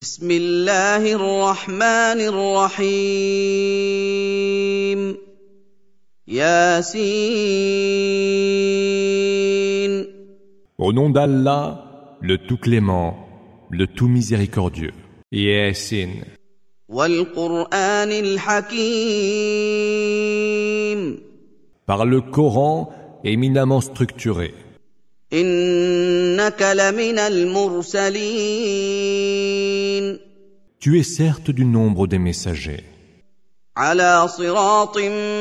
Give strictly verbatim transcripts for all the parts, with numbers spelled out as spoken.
بسم الله الرحمن الرحيم ياسين. Au nom d'Allah, le tout clément, le tout miséricordieux. Yasin. والقرآن الحكيم. Par le Coran éminemment structuré. إنك لمن المرسلين. Tu es certes du nombre des messagers. على صراط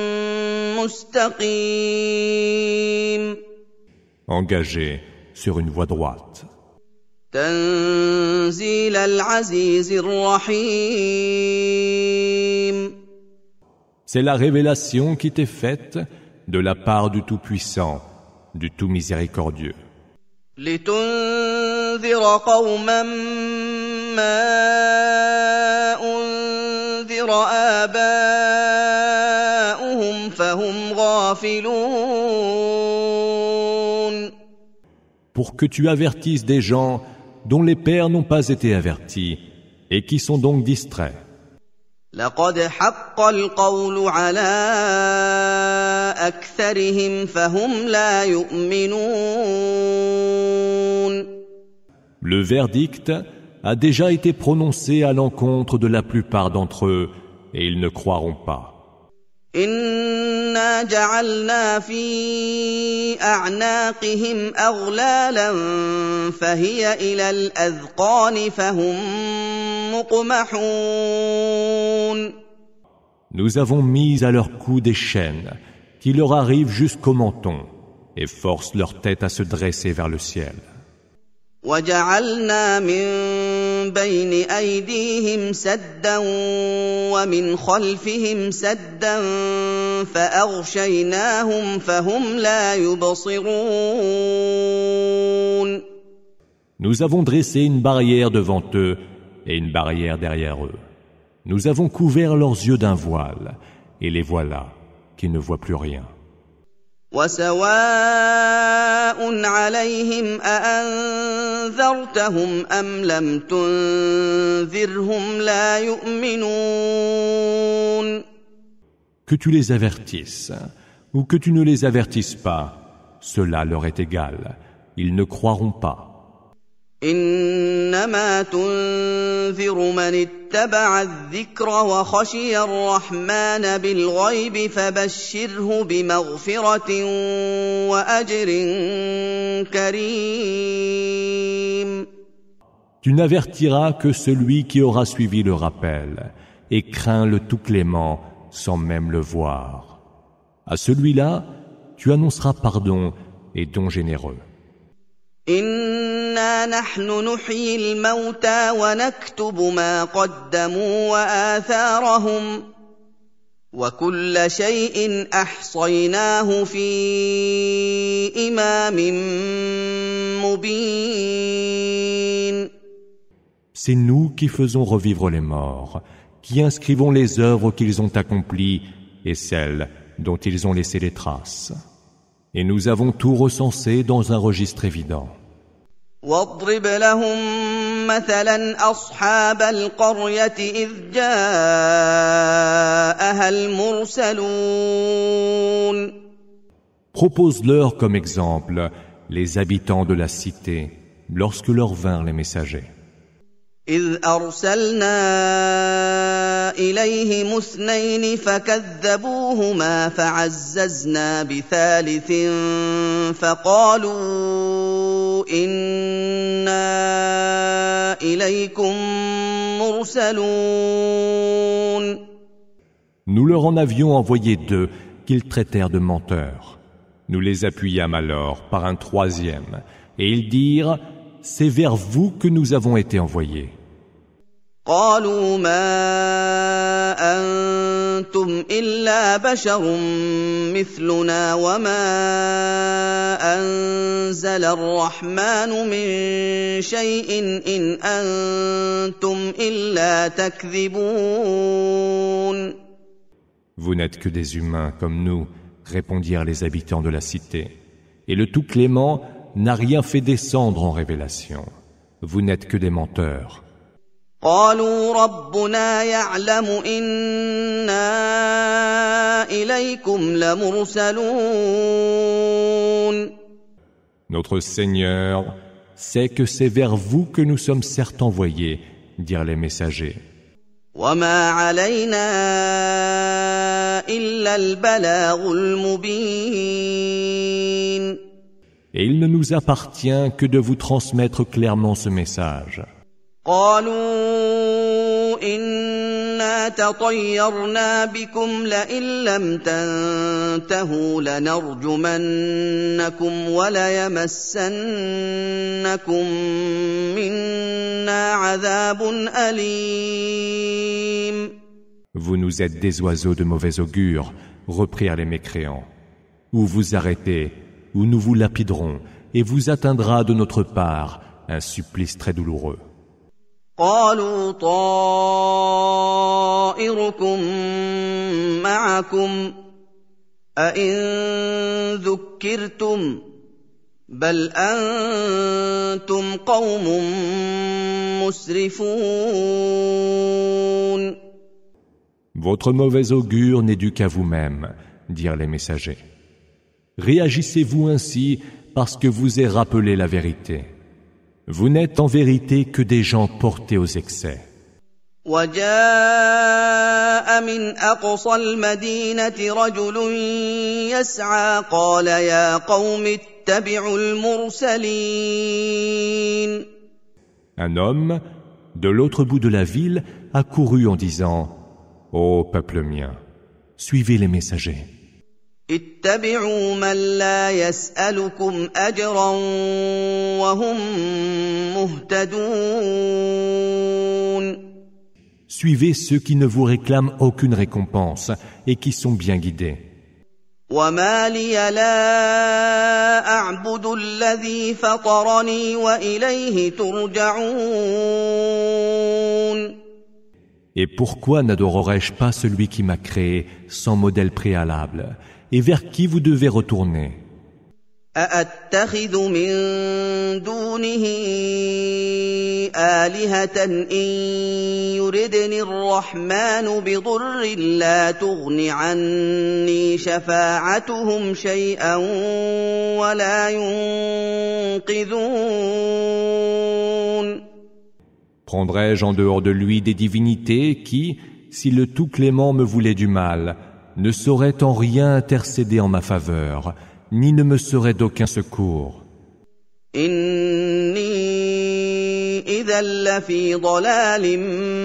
مستقيم. Engagé sur une voie droite. تنزيل العزيز الرحيم. C'est la révélation qui t'est faite de la part du Tout-Puissant, du Tout Miséricordieux. لتنذر قوما ما أنذر آباؤهم فهم غافلون. Pour que tu avertisses des gens dont les pères n'ont pas été avertis et qui sont donc distraits. لقد حق القول على أكثرهم فهم لا يؤمنون. Le verdict a déjà été prononcé à l'encontre de la plupart d'entre eux et ils ne croiront pas. إنا جعلنا في أعناقهم أغلالا فهي إلى الأذقان فهم مقمحون. Nous avons mis à leur cou des chaînes qui leur arrivent jusqu'au menton et forcent leur tête à se dresser vers le ciel. وجعلنا من بين أيديهم سدا ومن خلفهم سدا فأغشيناهم فهم لا يبصرون. Nous avons dressé une barrière devant eux et une barrière derrière eux. Nous avons couvert leurs yeux d'un voile et les voilà qui ne voient plus rien. وسواء عليهم أأنذرتهم أم لم تنذرهم لا يؤمنون. Que tu les avertisses ou que tu ne les avertisses pas, cela leur est égal. Ils ne croiront pas. إنما تنذر من اتبع الذكر وخشي الرحمن بالغيب فبشره بمغفرة وأجر كريم. Tu n'avertiras que celui qui aura suivi le rappel et craint le tout clément sans même le voir. À celui-là, tu annonceras pardon et don généreux. إنا نحن نحيي الموتى ونكتب ما قدموا وآثارهم وكل شيء أحصيناه في إمام مبين. C'est nous qui faisons revivre les morts, qui inscrivons les œuvres qu'ils ont accomplies et celles dont ils ont laissé les traces. Et nous avons tout recensé dans un registre évident. واضرب لهم مثلا أصحاب القرية إذ جاءها المرسلون. Propose-leur comme exemple les habitants de la cité lorsque leur vinrent les messagers. إذ أرسلنا إليهم اثنين فكذبوهما فعززنا بثالث فقالوا إنا إليكم مرسلون. Nous leur en avions envoyé deux qu'ils traitèrent de menteurs. Nous les appuyâmes alors par un troisième et ils dirent « C'est vers vous que nous avons été envoyés. » قالوا ما أنتم إلا بشر مثلنا وما أنزل الرحمن من شيء إن أنتم إلا تكذبون. Vous n'êtes que des humains comme nous, répondirent les habitants de la cité. Et le tout clément n'a rien fait descendre en révélation. Vous n'êtes que des menteurs. قالوا ربنا يعلم إنا إليكم لمرسلون. Notre Seigneur sait que c'est vers vous que nous sommes certes envoyés, dirent les messagers. وما علينا إلا البلاغ المبين. Et il ne nous appartient que de vous transmettre clairement ce message. قالوا إنا تطيرنا بكم لئن لم تنتهوا لنرجمنكم وليمسنكم منا عذاب أليم. Vous nous êtes des oiseaux de mauvais augure, reprirent les mécréants. Ou vous arrêtez, ou nous vous lapiderons, et vous atteindra de notre part un supplice très douloureux. قالوا طائركم معكم أئن ذكرتم بل أنتم قوم مسرفون. Votre mauvais augure n'est dû qu'à vous-même, dirent les messagers. Réagissez-vous ainsi parce que vous est rappelé la vérité. Vous n'êtes en vérité que des gens portés aux excès. وجاء من أقصى المدينة رجل يسعى قال يا قوم اتبعوا المرسلين. Un homme, de l'autre bout de la ville, a couru en disant « Ô peuple mien, suivez les messagers. » اتبعوا من لا يسألكم أجرا وهم مهتدون. Suivez ceux qui ne vous réclament aucune récompense et qui sont bien guidés. وما لي لا أعبد الذي فطرني وإليه ترجعون. Et pourquoi n'adorerais-je pas celui qui m'a créé sans modèle préalable et vers qui vous devez retourner? أأتخذ من دونه آلهة إن يردني الرحمن بضر لا تغن عني شفاعتهم شيئا ولا ينقذون. Prendrais-je en dehors de lui des divinités qui, si le Tout-Clément me voulait du mal, ne sauraient en rien intercéder en ma faveur, ni ne me seraient d'aucun secours? إني إذا لفي ضلال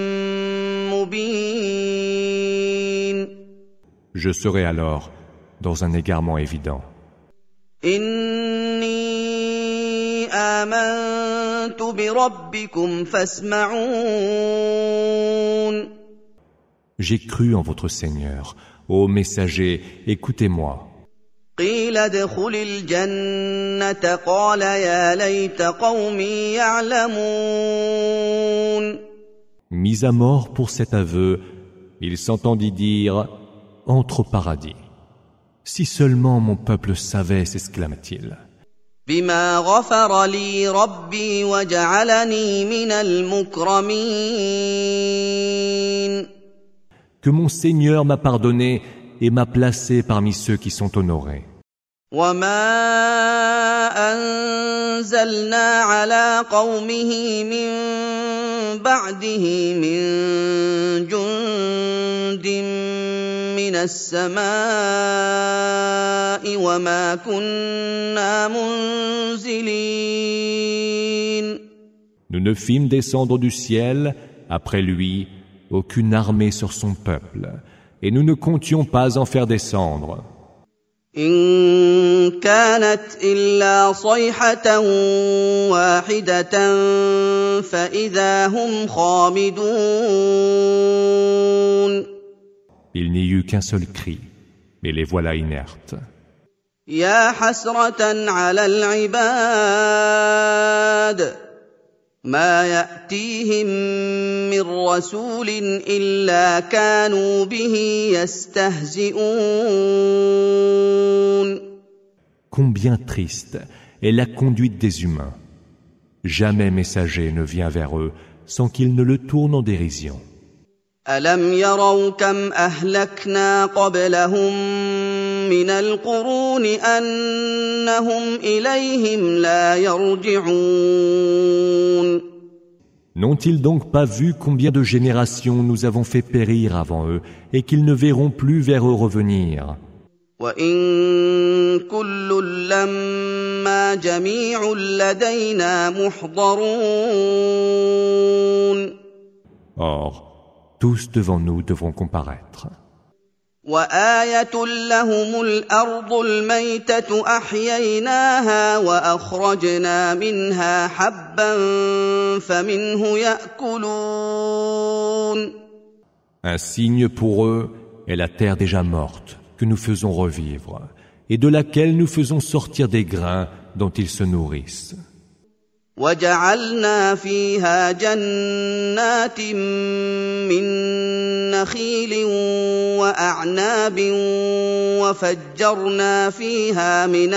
مبين. Je serai alors dans un égarement évident. إني آمنت بربكم فاسمعون. J'ai cru en votre Seigneur. Ô messager, écoutez-moi. قيل ادخل الجنة قال يا ليت قومي يعلمون. Mis à mort pour cet aveu, il s'entendit dire « Entre au paradis. Si seulement mon peuple savait, s'exclama-t-il. بما غفر لي ربي وجعلني من المكرمين. Que mon Seigneur m'a pardonné et m'a placé parmi ceux qui sont honorés. وما أنزلنا على قومه من بعده من جند من السماء وما كنا منزلين. Nous ne fîmes descendre du ciel, après lui, aucune armée sur son peuple, et nous ne comptions pas en faire descendre. إن كانت إلا صيحة واحدة فإذا هم خامدون. Il n'y eut qu'un seul cri, mais les voilà inertes. يا حسرة على العباد ما يأتيهم من رسول إلا كانوا به يستهزئون. Combien triste est la conduite des humains. Jamais messager ne vient vers eux sans qu'ils ne le tournent en dérision. ألم يروا كم أهلكنا قبلهم من القرون أنهم إليهم لا يرجعون. N'ont-ils donc pas vu combien de générations nous avons fait périr avant eux et qu'ils ne verront plus vers eux revenir? وإن كل لما جميع لدينا محضرون. Or, tous devant nous devront comparaître. وآية لهم الأرض الميتة أحييناها وأخرجنا منها حبا فمنه يأكلون. Un signe pour eux est la terre déjà morte que nous faisons revivre et de laquelle nous faisons sortir des grains dont ils se nourrissent. وجعلنا فيها جنات من نخيل وأعناب وفجرنا فيها من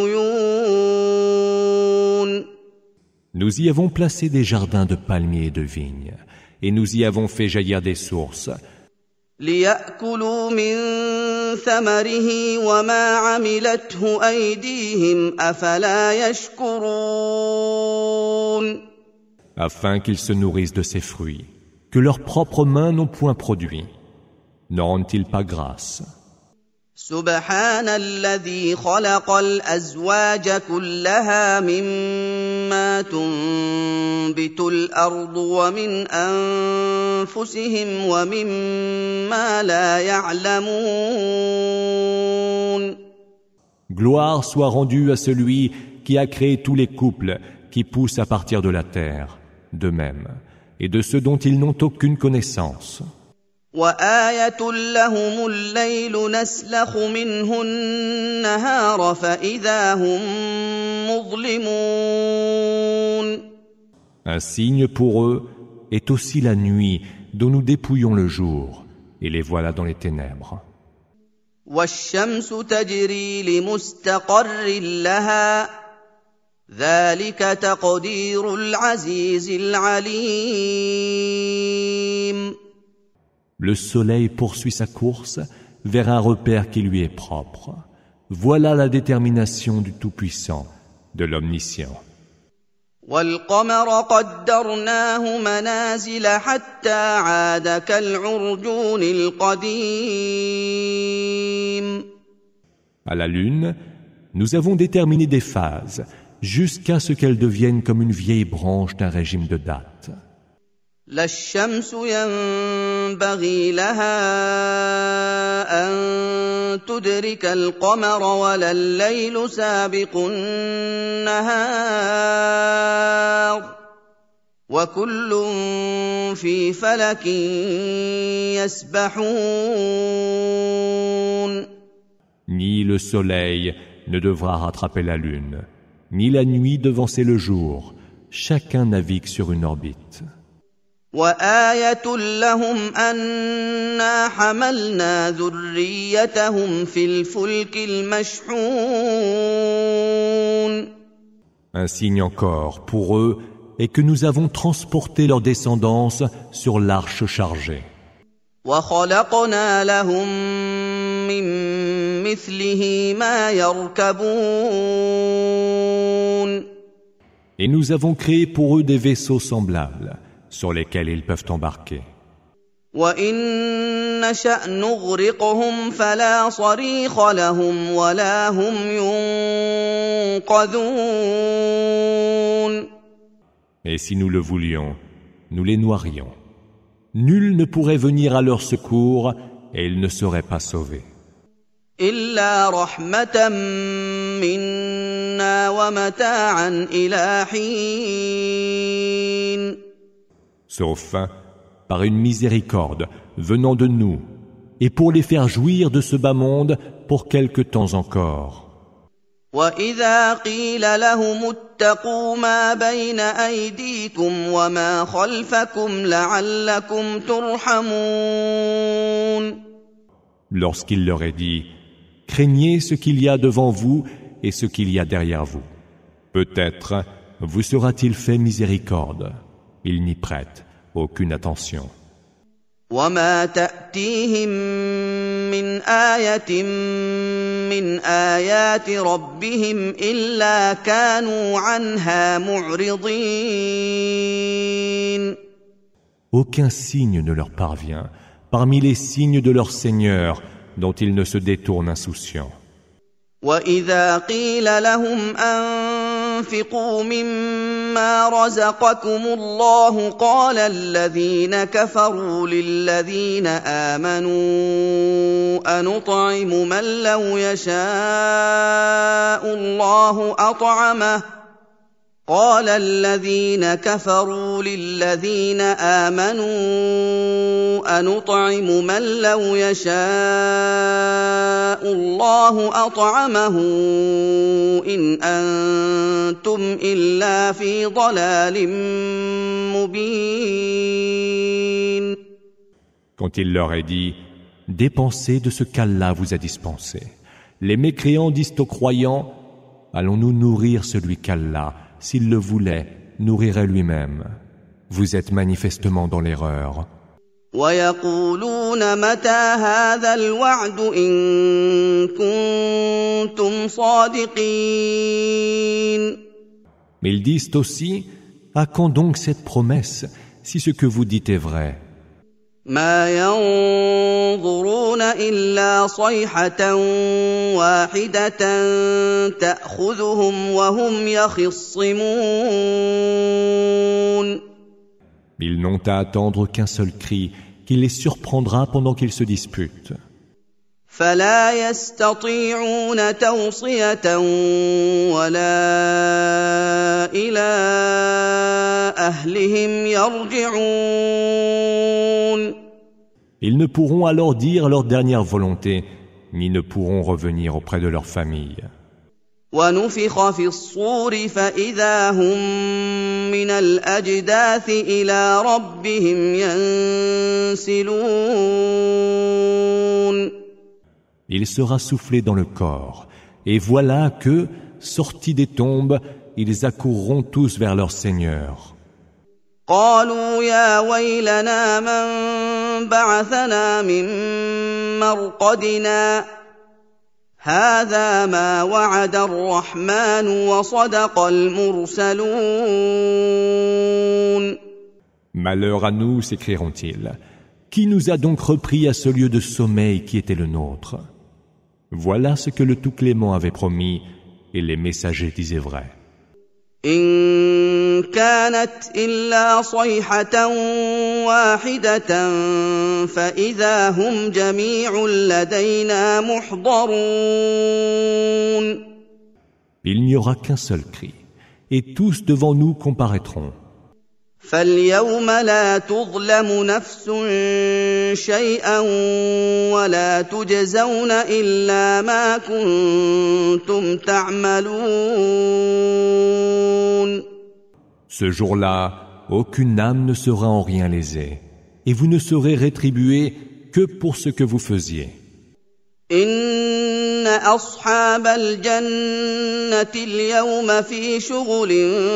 العيون. Nous y avons placé des jardins de palmiers et de vignes, et nous y avons fait jaillir des sources. ليأكلوا من ثمره وما عملته أيديهم أفلا يشكرون. Afin qu'ils se nourrissent de ces fruits, que leurs propres mains n'ont point produits. N'en rendent-ils pas grâce? سبحان الذي خلق الأزواج كلها مما تنبت الأرض ومن أنفسهم ومما لا يعلمون. Gloire soit rendue à celui qui a créé tous les couples qui poussent à partir de la terre, d'eux-mêmes, et de ceux dont ils n'ont aucune connaissance. وآية لهم الليل نسلخ منه النهار فإذا هم مظلمون. Un signe pour eux est aussi la nuit dont nous dépouillons le jour, et les voilà dans les ténèbres. والشمس تجري لمستقر لها ذلك تقدير العزيز العليم. Le soleil poursuit sa course vers un repère qui lui est propre. Voilà la détermination du Tout-Puissant, de l'Omniscient. والقمر قدرناه منازل حتى عاد كالعرجون القديم. À la lune, nous avons déterminé des phases jusqu'à ce qu'elle devienne comme une vieille branche d'un régime de date. لا الشمس ينبغي لها أن تدرك القمر ولا الليل سابق النهار وكل في فلك يسبحون. Ni le soleil ne devra rattraper la lune, ni la nuit devancer le jour. Chacun navigue sur une orbite. وآية لهم أنا حملنا ذريتهم في الفلك المشحون. Un signe encore pour eux est que nous avons transporté leur descendance sur l'arche chargée. وخلقنا لهم من مثله ما يركبون. Et nous avons créé pour eux des vaisseaux semblables sur lesquels ils peuvent embarquer. وإن نشأ نغرقهم فلا صريخ لهم ولا هم ينقذون. Et si nous le voulions, nous les noierions. Nul ne pourrait venir à leur secours et ils ne seraient pas sauvés. إلا رحمة منا ومتاعا إلى حين. Sauf par une miséricorde venant de nous, et pour les faire jouir de ce bas monde pour quelque temps encore. وإذا قيل لهم اتقوا ما بين أيديكم وما خلفكم لعلكم ترحمون. Lorsqu'il leur est dit, craignez ce qu'il y a devant vous et ce qu'il y a derrière vous. Peut-être vous sera-t-il fait miséricorde. ils n'y prêtent aucune attention. وما تأتيهم من آية من آيات ربهم إلا كانوا عنها معرضين. Aucun signe ne leur parvient parmi les signes de leur Seigneur dont ils ne se détournent insouciants. وإذا قيل لهم أنفقوا مما رزقكم الله قال الذين كفروا للذين آمنوا أنطعم من لو يشاء الله أطعمه قال الذين كفروا للذين آمنوا أنطعم من لو يشاء الله أطعمه إن أنتم إلا في ضلال مبين. Quand il leur est dit, dépensez de ce qu'Allah vous a dispensé. Les mécréants disent aux croyants, allons-nous nourrir celui qu'Allah, s'il le voulait, nourrirait lui-même. Vous êtes manifestement dans l'erreur. ويقولون متى هذا الوعد إن كنتم صادقين. Mais ils disent aussi, à quand donc cette promesse, si ce que vous dites est vrai? ما ينظرون إلا صيحة واحدة تأخذهم وهم يخصمون. Ils n'ont à attendre qu'un seul cri qui les surprendra pendant qu'ils se disputent. فلا يستطيعون توصية ولا إلى أهلهم يرجعون. Ils ne pourront alors dire leur dernière volonté, ni ne pourront revenir auprès de leur famille. ونفخ في الصور فإذا هم من الأجداث إلى ربهم ينسلون. Il sera soufflé dans le corps, et voilà que, sortis des tombes, ils accourront tous vers leur Seigneur. قالوا يا ويلنا من بعثنا من مرقدنا هذا ما وعد الرحمن وصدق المرسلون. Malheur à nous, s'écrieront-ils. Qui nous a donc repris à ce lieu de sommeil qui était le nôtre? Voilà ce que le Tout-Clément avait promis, et les messagers disaient vrai. إن كانت إلا صيحة واحدة فإذا هم جميع لدينا محضرون. Il n'y aura qu'un seul cri, et tous devant nous comparaîtront. فاليوم لا تظلم نفس شيئا ولا تجزون إلا ما كنتم تعملون. Ce jour-là, aucune âme ne sera en rien lésée, et vous ne serez rétribués que pour ce que vous faisiez. إن أصحاب الجنة اليوم في شغل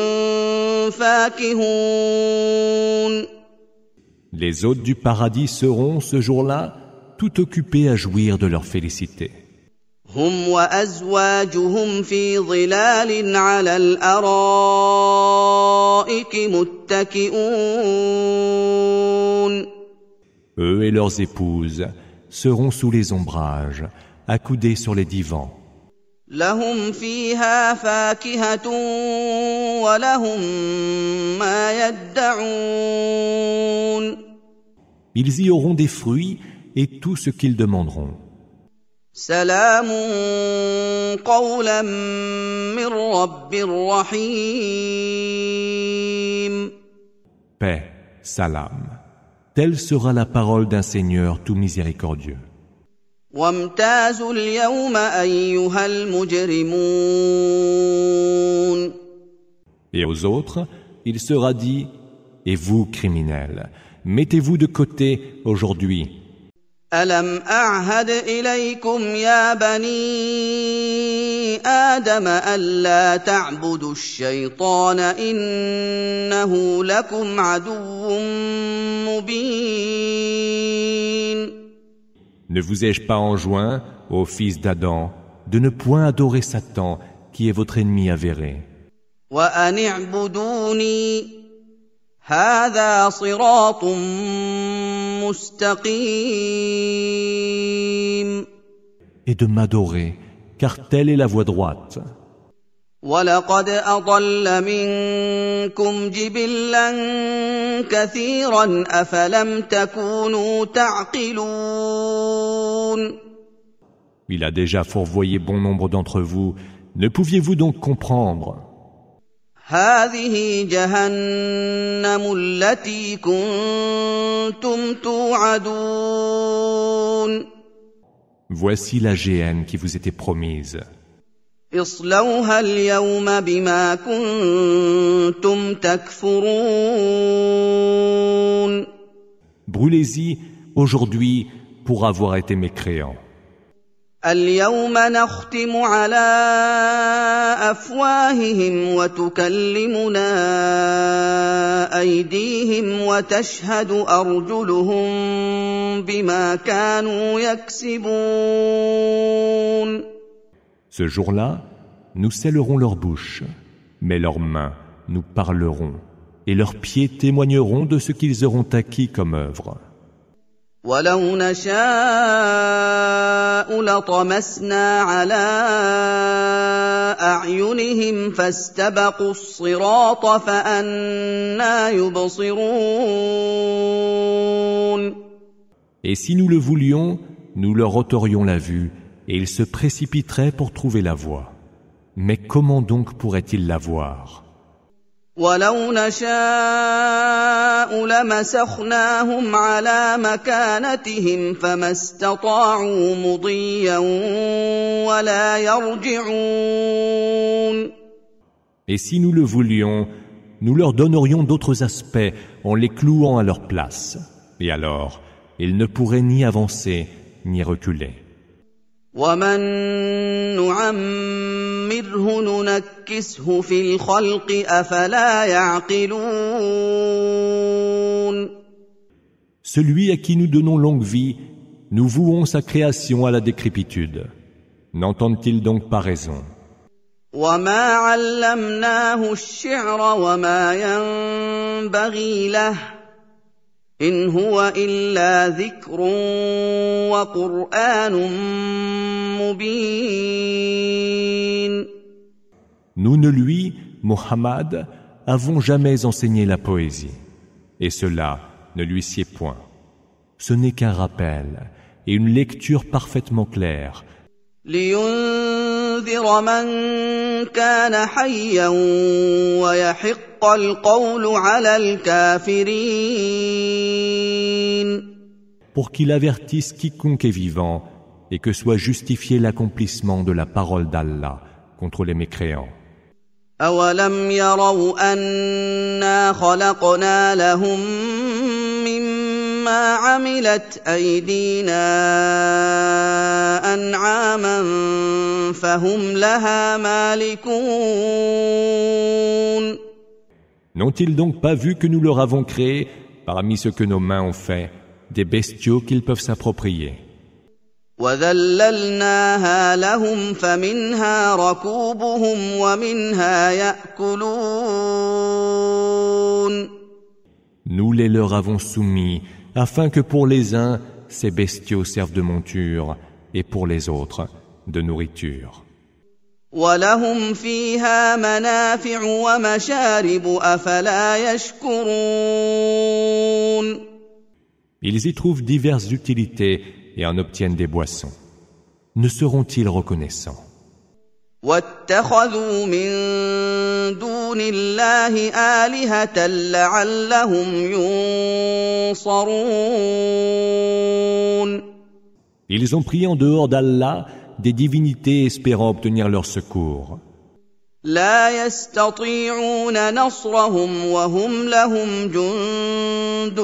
فاكهون. Les hôtes du paradis seront, ce jour-là, tout occupés à jouir de leur félicité. هم وأزواجهم في ظلال على الأرائك متكئون. Eux et leurs épouses seront sous les ombrages, accoudés sur les divans. لهم فيها فاكهة ولهم ما يدعون. Ils y auront des fruits et tout ce qu'ils demanderont. سلام قولا من رب رحيم. Paix, salam. Telle sera la parole d'un Seigneur tout miséricordieux. وامتازوا اليوم أيها المجرمون. Et aux autres, il sera dit, et vous, criminels, mettez-vous de côté aujourd'hui. ألم أعهد إليكم يا بني آدم ألا تعبدوا الشيطان إنه لكم عدو مبين. Ne vous ai-je pas enjoint, ô fils d'Adam, de ne point adorer Satan, qui est votre ennemi avéré? وأن اعبدوني هذا صراط مستقيم. Et de m'adorer, car telle est la voie droite. وَلَقَدْ أَضَلَّ مِنكُمْ جِبِلًّا كَثِيرًا أَفَلَمْ تَكُونُوا تَعْقِلُونَ. Il a déjà fourvoyé bon nombre d'entre vous. Ne pouviez-vous donc comprendre? هَٰذِهِ جَهَنَّمُ الَّتِي كُنتُمْ تُوعَدُونَ. Voici la géhenne qui vous était promise. اصْلَوْهَا الْيَوْمَ بِمَا كُنتُمْ تَكْفُرُونَ. Brûlez-y aujourd'hui pour avoir été mécréants. اليوم نختم على أفواههم وتكلمنا أيديهم وتشهد أرجلهم بما كانوا يكسبون. Ce jour-là, nous scellerons leurs bouches, mais leurs mains nous parleront, et leurs pieds témoigneront de ce qu'ils auront acquis comme œuvre. وَلَوْ نَشَاءُ لَطَمَسْنَا عَلَىٰ أَعْيُنِهِمْ فَاسْتَبَقُوا الصِّرَاطَ فَأَنَّىٰ يُبْصِرُونَ. Et si nous le voulions, nous leur ôterions la vue, et ils se précipiteraient pour trouver la voie. Mais comment donc pourraient-ils la voir? وَلَوْ نَشَاءُ لَمَسَخْنَاهُمْ عَلَىٰ مَكَانَتِهِمْ فَمَا اسْتَطَاعُوا مُضِيًّا وَلَا يَرْجِعُونَ. Et si nous le voulions, nous leur donnerions d'autres aspects en les clouant à leur place. Et alors, ils ne pourraient ni avancer, ni reculer. وَمَن نُّعَمِّرْهُ نُنَكِّسْهُ فِي الْخَلْقِ أَفَلَا يَعْقِلُونَ. Celui à qui nous donnons longue vie, nous vouons sa création à la décrépitude. N'entendent-ils donc pas raison? وَمَا عَلَّمْنَاهُ الشِّعْرَ وَمَا يَنبَغِي لَهُ إِنْ هُوَ إِلَّا ذِكْرٌ وَقُرْآنٌ مُّبِينٌ. Nous ne lui, Mohammed, avons jamais enseigné la poésie, et cela ne lui sied point. Ce n'est qu'un rappel et une lecture parfaitement claire. لِيُنذِرَ مَن كَانَ حَيًّا وَيَحِقَّ الْقَوْلُ عَلَى الْكَافِرِينَ. Pour qu'il avertisse quiconque est vivant et que soit justifié l'accomplissement de la parole d'Allah contre les mécréants. أَوَلَمْ يَرَوْا أَنَّا خَلَقْنَا لَهُم مِّمَّا عَمِلَتْ أَيْدِينَا أَنْعَامًا فَهُمْ لَهَا مَالِكُونَ. N'ont-ils donc pas vu que nous leur avons créé, parmi ce que nos mains ont fait, des bestiaux qu'ils peuvent s'approprier? وَذَلَّلْنَاهَا لَهُمْ فَمِنْهَا رَكُوبُهُمْ وَمِنْهَا يَأْكُلُونَ. Nous les leur avons soumis, afin que pour les uns, ces bestiaux servent de monture, et pour les autres, de nourriture. وَلَهُمْ فِيهَا مَنَافِعُ وَمَشَارِبُ أَفَلَا يَشْكُرُونَ. Ils y trouvent diverses utilités et en obtiennent des boissons. Ne seront-ils reconnaissants? وَاتَّخَذُوا مِن دُونِ اللَّهِ آلِهَةً لَّعَلَّهُمْ يُنصَرُونَ. Ils ont pris en dehors d'Allah des divinités espérant obtenir leur secours. لا يستطيعون نصرهم وهم لهم جند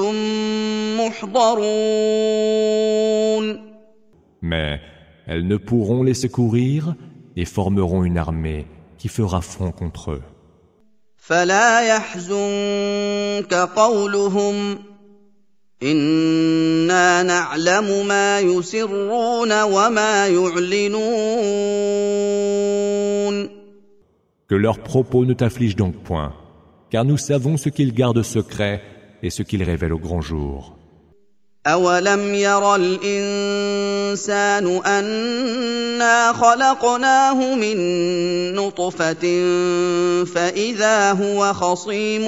محضرون. Mais elles ne pourront les secourir et formeront une armée qui fera front contre eux. فلا يحزنك قولهم إنا نعلم ما يسرون وما يعلنون. Que leurs propos ne t'affligent donc point, car nous savons ce qu'ils gardent secret et ce qu'ils révèlent au grand jour. أَوَلَمْ يَرَ الْإِنسَانُ أَنَّا خَلَقْنَاهُ مِن نُّطْفَةٍ فَإِذَا هُوَ خَصِيمٌ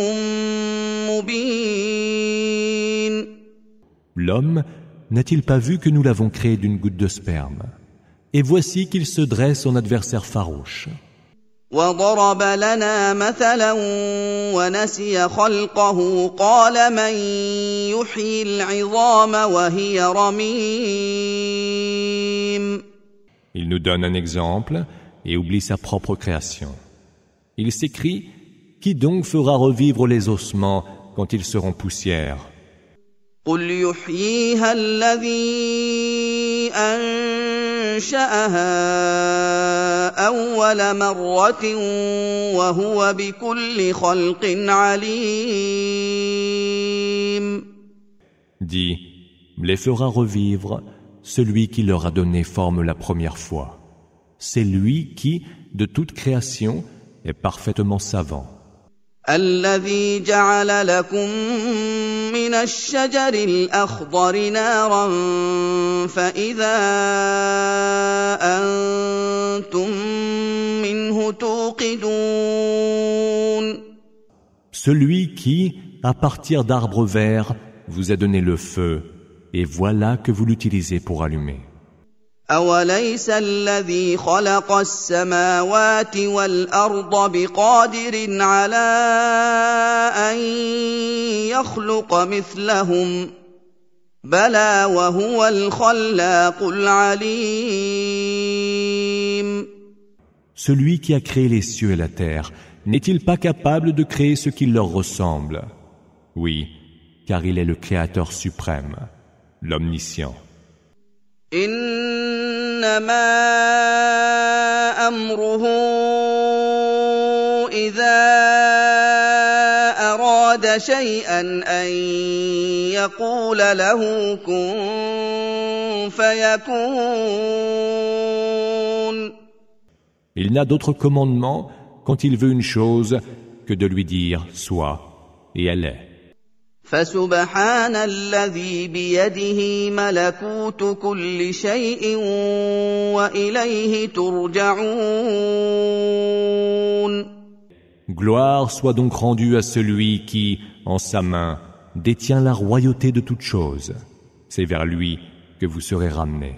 مُّبِينٌ. L'homme n'a-t-il pas vu que nous l'avons créé d'une goutte de sperme? Et voici qu'il se dresse en adversaire farouche. وَضَرَبَ لَنَا مَثَلًا وَنَسِيَ خَلْقَهُ قَالَ مَن يُحْيِي الْعِظَامَ وَهِيَ رَمِيمٌ. Il nous donne un exemple et oublie sa propre création. Il s'écrie: Qui donc fera revivre les ossements quand ils seront poussière? قُلْ يُحْيِيهَا الَّذِي أَنشَأَهَا أَوَّلَ مَرَّةٍ وَهُوَ بِكُلِّ خَلْقٍ عَلِيمٌ. Dis, les fera revivre celui qui leur a donné forme la première fois. C'est lui qui, de toute création, est parfaitement savant. الذي جعل لكم من الشجر الأخضر نارا فإذا أنتم منه توقدون. Celui qui, à partir d'arbres verts, vous a donné le feu, et voilà que vous l'utilisez pour allumer. أَوَلَيْسَ الَّذِي خَلَقَ السَّمَاوَاتِ وَالْأَرْضَ بِقَادِرٍ عَلَىٰ أَن يَخْلُقَ مِثْلَهُم بَلَىٰ وَهُوَ الْخَلَّاقُ الْعَلِيمُ. Celui qui a créé les cieux et la terre, n'est-il pas capable de créer ce qui leur ressemble? Oui, car il est le Créateur suprême, l'Omniscient. إنما أمره إذا أراد شيئا أن يقول له كن فيكون. Il n'a d'autre commandement quand il veut une chose que de lui dire sois, et elle est. فسبحان الذي بيده ملكوت كل شيء وإليه ترجعون. Gloire soit donc rendue à celui qui, en sa main, détient la royauté de toutes choses. C'est vers lui que vous serez ramenés.